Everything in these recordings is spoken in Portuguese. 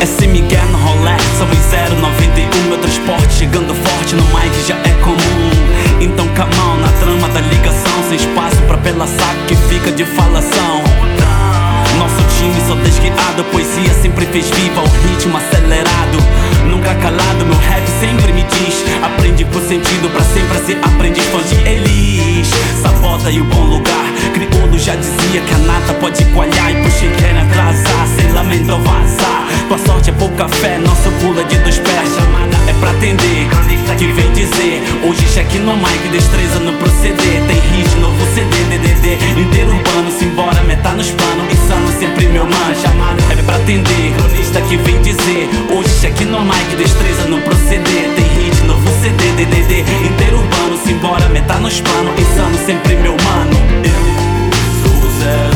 Esse Miguel no rolê, somos 091. Meu transporte chegando forte no mic já é comum. Então camão na trama da ligação, sem espaço pra pela saco que fica de falação. Nosso time só desguiado, poesia sempre fez viva o ritmo acelerado. Nunca calado, meu rap sempre me diz: aprende com sentido pra sempre ser aprendiz. Fã de Elis, sabota e o bom lugar. Crioulo já dizia que a nata pode coalhar. E puxei querem atrasar, sem lamento ou vazar. Tua sorte é pouca fé, nosso pula de 2 pés. Chamada é pra atender, que vem dizer: hoje cheque no mic, destreza no proceder. Tem hit, novo CD, DDD inteiro urbano, simbora, meta nos planos. Insano sempre meu man, chamada é pra atender. Cronista que vem dizer: hoje cheque no mic, destreza no proceder. Tem hit, novo CD, DDD inteiro urbano, simbora, meta nos planos. Insano sempre meu mano. Eu sou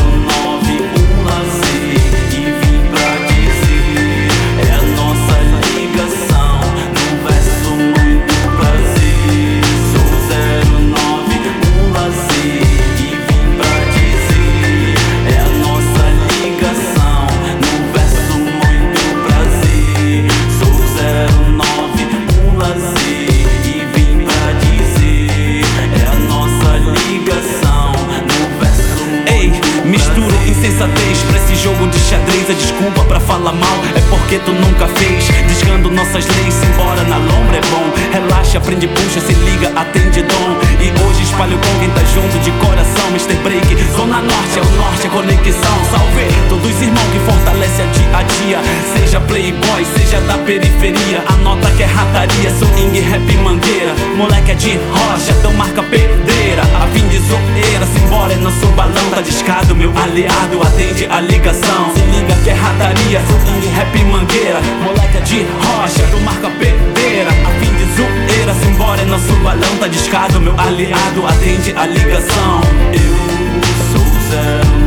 091 lazer e vim pra dizer: é a nossa ligação, num verso muito prazer. Sou 091 lazer e vim pra dizer: é a nossa ligação, num verso muito prazer. Sou 091 lazer e vim pra dizer: é a nossa ligação, num verso muito. Ei, misturo insensatez pra esse jogo de xadrez. A desculpa pra falar mal é porque tu nunca fez. Descando nossas leis, embora na lombra é bom. Relaxa, aprende, puxa, se liga, atende dom. E hoje espalho com quem tá junto de coração. Mr. Break, Zona Norte é o norte, é conexão. Salve todos os irmãos que fortalece a dia a dia. Seja playboy, seja da periferia. Anota que é rataria, swing, rap, mangueira. Moleque é de rocha, então marca pedreira. A fim de zoeira, simbora é nosso balão. Tá discado, meu aliado, atende a ligação. Se liga que é rataria, swing, rap, mangueira. Moleque é de rocha, então marca pedreira. A fim de zoeira, simbora é nosso balão. Tá discado, meu aliado, atende a ligação. Eu sou 091